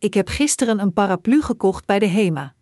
ik heb gisteren een paraplu gekocht bij de HEMA.